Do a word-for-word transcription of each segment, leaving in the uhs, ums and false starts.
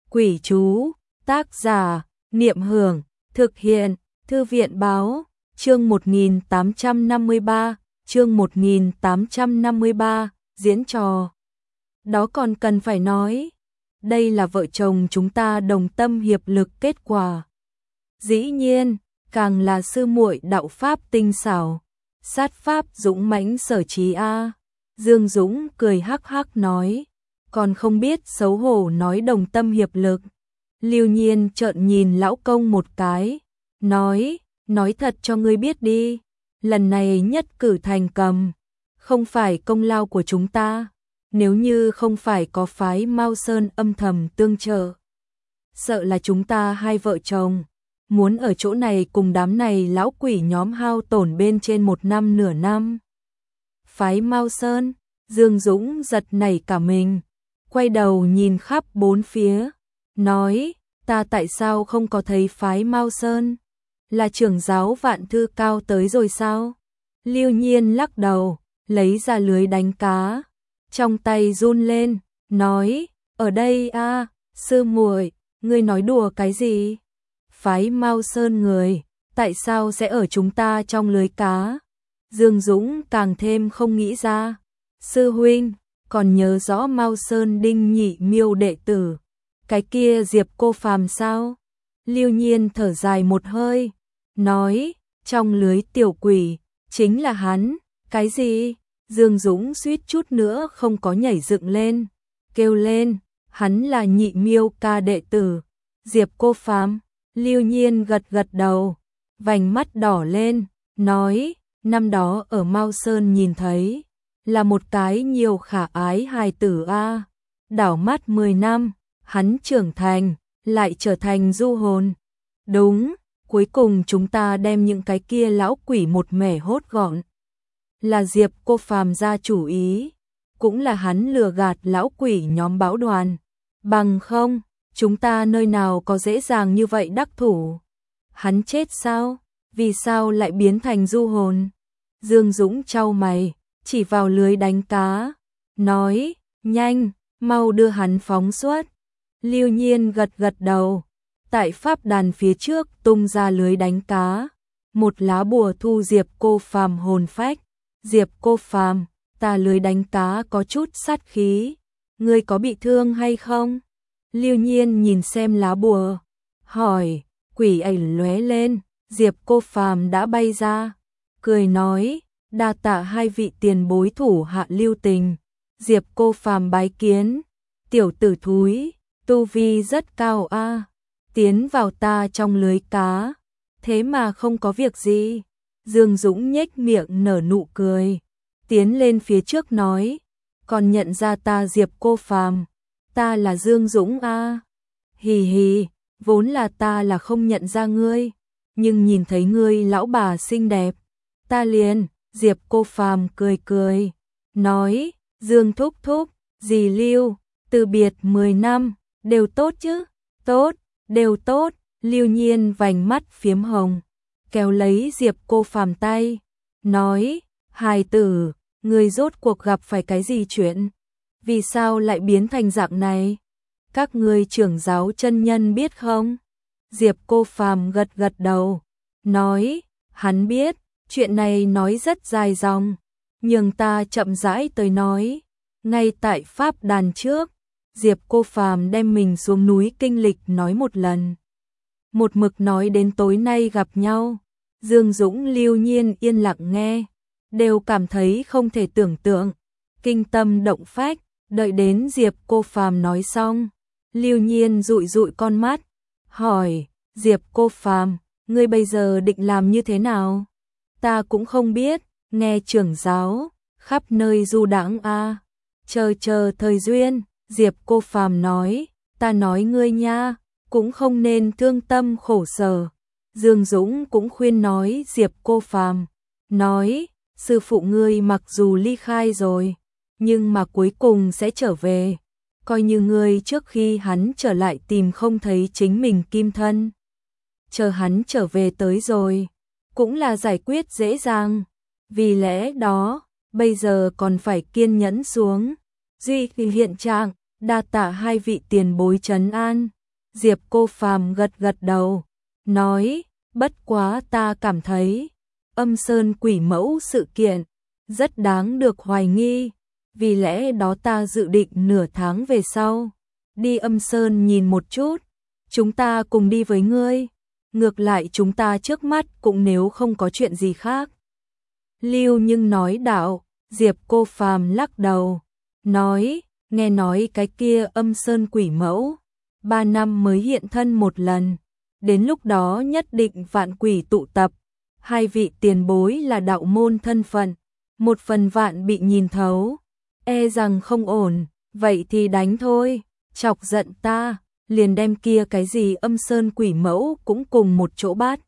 Quỷ chú, tác giả, Niệm Hưởng, thực hiện, Thư viện báo, chương một nghìn tám trăm năm mươi ba, chương một nghìn tám trăm năm mươi ba, diễn trò. Đó còn cần phải nói, đây là vợ chồng chúng ta đồng tâm hiệp lực kết quả. Dĩ nhiên, càng là sư muội đạo pháp tinh xảo, sát pháp dũng mãnh sở trí a. Dương Dũng cười hắc hắc nói, còn không biết xấu hổ nói đồng tâm hiệp lực. Lưu Nhiên trợn nhìn lão công một cái, nói, nói thật cho ngươi biết đi, lần này nhất cử thành cầm, không phải công lao của chúng ta, nếu như không phải có phái Mao Sơn âm thầm tương trợ, sợ là chúng ta hai vợ chồng muốn ở chỗ này cùng đám này lão quỷ nhóm hao tổn bên trên một năm nửa năm. Phái Mao Sơn, Dương Dũng giật nảy cả mình, quay đầu nhìn khắp bốn phía, nói, ta tại sao không có thấy phái Mao Sơn? Là trưởng giáo Vạn Thư Cao tới rồi sao? Lưu Nhiên lắc đầu, lấy ra lưới đánh cá, trong tay run lên, nói, ở đây a, sư muội, ngươi nói đùa cái gì? Phái Mao Sơn người, tại sao sẽ ở chúng ta trong lưới cá? Dương Dũng càng thêm không nghĩ ra. Sư huynh, còn nhớ rõ Mao Sơn Đinh Nhị Miêu đệ tử, cái kia Diệp Cô Phàm sao? Lưu Nhiên thở dài một hơi, nói, trong lưới tiểu quỷ, chính là hắn. Cái gì? Dương Dũng suýt chút nữa không có nhảy dựng lên, kêu lên, hắn là Nhị Miêu ca đệ tử, Diệp Cô Phàm. Lưu Nhiên gật gật đầu, vành mắt đỏ lên, nói, năm đó ở Mao Sơn nhìn thấy, là một cái nhiều khả ái hài tử a. Đảo mắt mười năm, hắn trưởng thành, lại trở thành du hồn. Đúng, cuối cùng chúng ta đem những cái kia lão quỷ một mẻ hốt gọn. Là Diệp Cô Phàm ra chủ ý, cũng là hắn lừa gạt lão quỷ nhóm báo đoàn. Bằng không, chúng ta nơi nào có dễ dàng như vậy đắc thủ. Hắn chết sao? Vì sao lại biến thành du hồn? Dương Dũng chau mày, chỉ vào lưới đánh cá, nói, nhanh, mau đưa hắn phóng xuất. Lưu Nhiên gật gật đầu, tại pháp đàn phía trước tung ra lưới đánh cá, một lá bùa thu Diệp Cô Phàm hồn phách. Diệp Cô Phàm, ta lưới đánh cá có chút sát khí, ngươi có bị thương hay không? Lưu Nhiên nhìn xem lá bùa, hỏi, quỷ ảnh lóe lên, Diệp Cô Phàm đã bay ra, cười nói, đa tạ hai vị tiền bối thủ hạ lưu tình. Diệp Cô Phàm bái kiến, tiểu tử thúi, tu vi rất cao a, tiến vào ta trong lưới cá, thế mà không có việc gì. Dương Dũng nhếch miệng nở nụ cười, tiến lên phía trước nói, còn nhận ra ta Diệp Cô Phàm, ta là Dương Dũng a. Hì hì, vốn là ta là không nhận ra ngươi, nhưng nhìn thấy ngươi lão bà xinh đẹp, ta liền. Diệp Cô Phàm cười cười, nói, Dương thúc thúc, dì Lưu, từ biệt mười năm, đều tốt chứ? Tốt, đều tốt. Lưu Nhiên vành mắt phiếm hồng, kéo lấy Diệp Cô Phàm tay, nói, hài tử, người rốt cuộc gặp phải cái gì chuyện? Vì sao lại biến thành dạng này? Các ngươi trưởng giáo chân nhân biết không? Diệp Cô Phàm gật gật đầu, nói, hắn biết, chuyện này nói rất dài dòng, nhưng ta chậm rãi tới nói. Ngay tại pháp đàn trước, Diệp Cô Phàm đem mình xuống núi kinh lịch nói một lần. Một mực nói đến tối nay gặp nhau, Dương Dũng Lưu Nhiên yên lặng nghe, đều cảm thấy không thể tưởng tượng, kinh tâm động phách. Đợi đến Diệp Cô Phàm nói xong, Lưu Nhiên dụi dụi con mắt, hỏi, Diệp Cô Phàm, ngươi bây giờ định làm như thế nào? Ta cũng không biết, nghe trưởng giáo, khắp nơi du đãng a, chờ chờ thời duyên. Diệp Cô Phàm nói, ta nói ngươi nha, cũng không nên thương tâm khổ sở. Dương Dũng cũng khuyên nói Diệp Cô Phàm, nói, sư phụ ngươi mặc dù ly khai rồi, nhưng mà cuối cùng sẽ trở về, coi như ngươi trước khi hắn trở lại tìm không thấy chính mình kim thân. Chờ hắn trở về tới rồi, cũng là giải quyết dễ dàng, vì lẽ đó, bây giờ còn phải kiên nhẫn xuống. Duy hiện trạng, đa tạ hai vị tiền bối trấn an. Diệp Cô Phàm gật gật đầu, nói, bất quá ta cảm thấy, Âm Sơn quỷ mẫu sự kiện, rất đáng được hoài nghi, vì lẽ đó ta dự định nửa tháng về sau, đi Âm Sơn nhìn một chút, chúng ta cùng đi với ngươi, ngược lại chúng ta trước mắt cũng nếu không có chuyện gì khác. Lưu Nhưng nói đạo, Diệp Cô Phàm lắc đầu, nói, nghe nói cái kia Âm Sơn quỷ mẫu, ba năm mới hiện thân một lần, đến lúc đó nhất định vạn quỷ tụ tập, hai vị tiền bối là đạo môn thân phận, một phần vạn bị nhìn thấu, e rằng không ổn, vậy thì đánh thôi, chọc giận ta, liền đem kia cái gì Âm Sơn quỷ mẫu cũng cùng một chỗ bắt.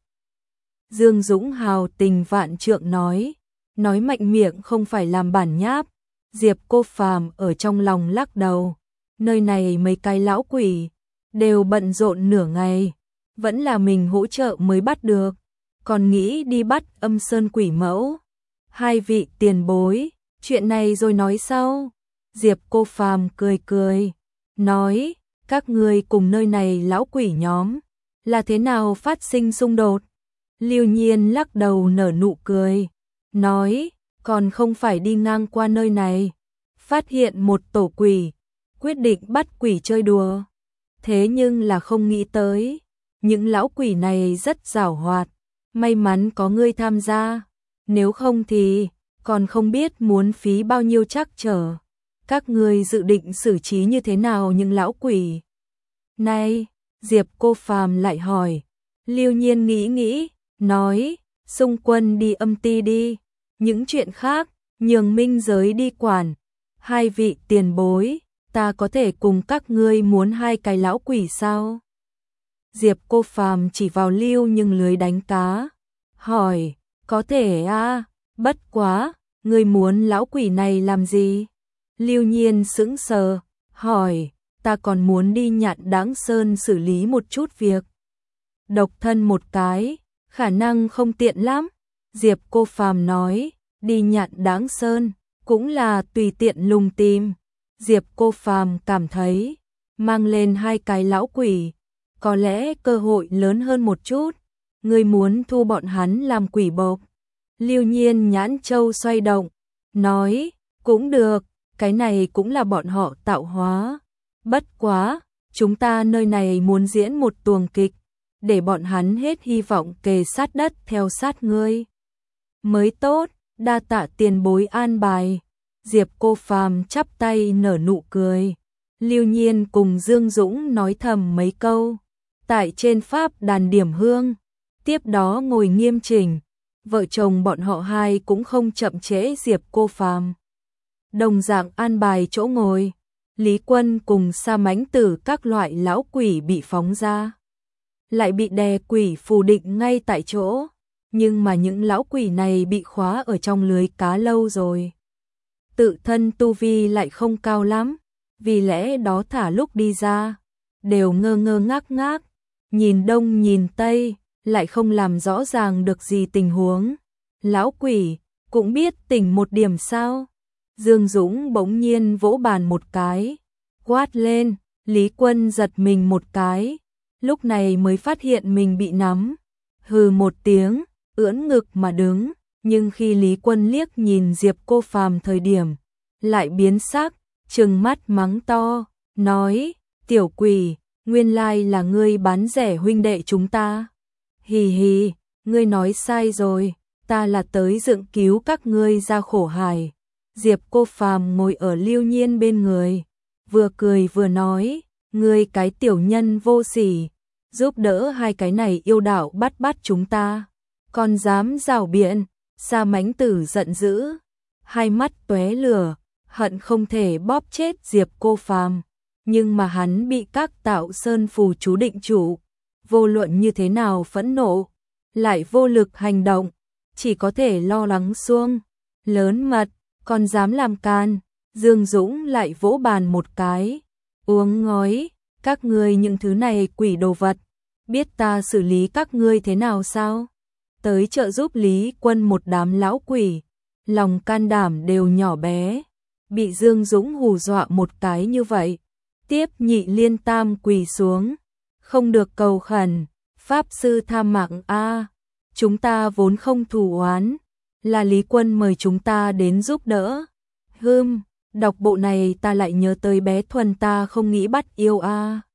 Dương Dũng hào tình vạn trượng nói, nói mạnh miệng không phải làm bản nháp, Diệp Cô Phàm ở trong lòng lắc đầu, nơi này mấy cái lão quỷ, đều bận rộn nửa ngày, vẫn là mình hỗ trợ mới bắt được, còn nghĩ đi bắt Âm Sơn quỷ mẫu. Hai vị tiền bối, chuyện này rồi nói sau. Diệp Cô Phàm cười cười, nói, các ngươi cùng nơi này lão quỷ nhóm, là thế nào phát sinh xung đột? Lưu Nhiên lắc đầu nở nụ cười, nói, còn không phải đi ngang qua nơi này, phát hiện một tổ quỷ, quyết định bắt quỷ chơi đùa. Thế nhưng là không nghĩ tới, những lão quỷ này rất giàu hoạt, may mắn có ngươi tham gia, nếu không thì còn không biết muốn phí bao nhiêu trắc trở. Các ngươi dự định xử trí như thế nào những lão quỷ này? Diệp Cô Phàm lại hỏi. Lưu Nhiên nghĩ nghĩ, nói, xung quân đi âm ti đi, những chuyện khác, nhường minh giới đi quản. Hai vị tiền bối, ta có thể cùng các ngươi muốn hai cái lão quỷ sao? Diệp Cô Phàm chỉ vào Lưu Nhưng lưới đánh cá, hỏi, có thể à, bất quá, ngươi muốn lão quỷ này làm gì? Lưu Nhiên sững sờ, hỏi, ta còn muốn đi Nhạn Đáng Sơn xử lý một chút việc. Độc thân một cái, khả năng không tiện lắm. Diệp Cô Phàm nói, đi Nhạn Đáng Sơn, cũng là tùy tiện lùng tìm. Diệp Cô Phàm cảm thấy, mang lên hai cái lão quỷ, có lẽ cơ hội lớn hơn một chút. Ngươi muốn thu bọn hắn làm quỷ bộc. Lưu Nhiên nhãn châu xoay động, nói, cũng được, cái này cũng là bọn họ tạo hóa. Bất quá, chúng ta nơi này muốn diễn một tuồng kịch, để bọn hắn hết hy vọng kề sát đất theo sát ngươi. Mới tốt, đa tạ tiền bối an bài. Diệp Cô Phàm chắp tay nở nụ cười. Lưu Nhiên cùng Dương Dũng nói thầm mấy câu. Tại trên pháp đàn điểm hương, tiếp đó ngồi nghiêm chỉnh. Vợ chồng bọn họ hai cũng không chậm trễ Diệp Cô Phàm. Đồng dạng an bài chỗ ngồi. Lý Quân cùng Sa Mãnh Tử các loại lão quỷ bị phóng ra, lại bị đè quỷ phù định ngay tại chỗ, nhưng mà những lão quỷ này bị khóa ở trong lưới cá lâu rồi. Tự thân tu vi lại không cao lắm, vì lẽ đó thả lúc đi ra, đều ngơ ngơ ngác ngác, nhìn đông nhìn tây, lại không làm rõ ràng được gì tình huống. Lão quỷ cũng biết tỉnh một điểm sao? Dương Dũng bỗng nhiên vỗ bàn một cái, quát lên. Lý Quân giật mình một cái, lúc này mới phát hiện mình bị nắm, hừ một tiếng, ưỡn ngực mà đứng, nhưng khi Lý Quân liếc nhìn Diệp Cô Phàm thời điểm, lại biến sắc, trừng mắt mắng to, nói, tiểu quỷ, nguyên lai là ngươi bán rẻ huynh đệ chúng ta. Hì hì, ngươi nói sai rồi, ta là tới dựng cứu các ngươi ra khổ hải. Diệp Cô Phàm ngồi ở Lưu Nhiên bên người, vừa cười vừa nói, ngươi cái tiểu nhân vô sỉ, giúp đỡ hai cái này yêu đạo bắt bắt chúng ta, còn dám rảo biện. Sa Mãnh Tử giận dữ, hai mắt tóe lửa, hận không thể bóp chết Diệp Cô Phàm, nhưng mà hắn bị các tạo sơn phù chú định chủ, vô luận như thế nào phẫn nộ, lại vô lực hành động, chỉ có thể lo lắng xuông, lớn mật, còn dám làm can. Dương Dũng lại vỗ bàn một cái, uống ngói, các ngươi những thứ này quỷ đồ vật, biết ta xử lý các ngươi thế nào sao? Tới trợ giúp Lý Quân một đám lão quỷ, lòng can đảm đều nhỏ bé, bị Dương Dũng hù dọa một cái như vậy, tiếp nhị liên tam quỳ xuống, Không được cầu khẩn, Pháp Sư tha mạng a, chúng ta vốn không thù oán, là Lý Quân mời chúng ta đến giúp đỡ. Hừm, đọc bộ này ta lại nhớ tới bé Thuần ta không nghĩ bắt yêu a.